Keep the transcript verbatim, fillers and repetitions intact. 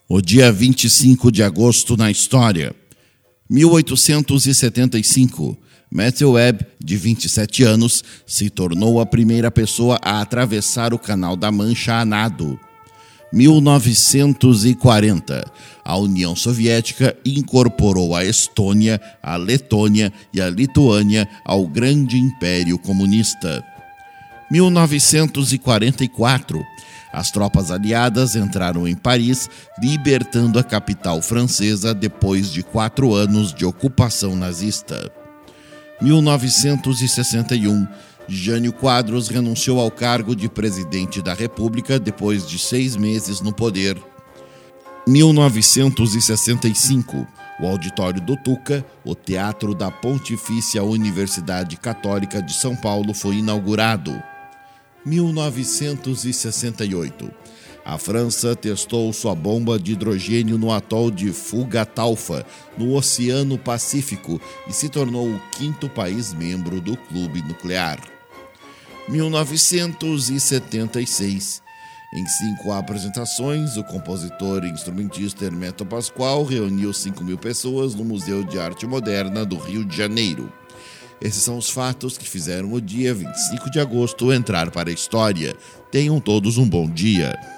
O dia vinte e cinco de agosto na história. mil oitocentos e setenta e cinco. Matthew Webb, de vinte e sete anos, se tornou a primeira pessoa a atravessar o Canal da Mancha a nado. mil novecentos e quarenta. A União Soviética incorporou a Estônia, a Letônia e a Lituânia ao grande Império Comunista. mil novecentos e quarenta e quatro. As tropas aliadas entraram em Paris, libertando a capital francesa depois de quatro anos de ocupação nazista. mil novecentos e sessenta e um. Jânio Quadros renunciou ao cargo de presidente da República depois de seis meses no poder. mil novecentos e sessenta e cinco. O Auditório do Tuca, o Teatro da Pontifícia Universidade Católica de São Paulo, foi inaugurado. mil novecentos e sessenta e oito. A França testou sua bomba de hidrogênio no atol de Fugatalfa, no Oceano Pacífico, e se tornou o quinto país membro do clube nuclear. mil novecentos e setenta e seis. Em cinco apresentações, o compositor e instrumentista Hermeto Pascoal reuniu cinco mil pessoas no Museu de Arte Moderna do Rio de Janeiro. Esses são os fatos que fizeram o dia vinte e cinco de agosto entrar para a história. Tenham todos um bom dia.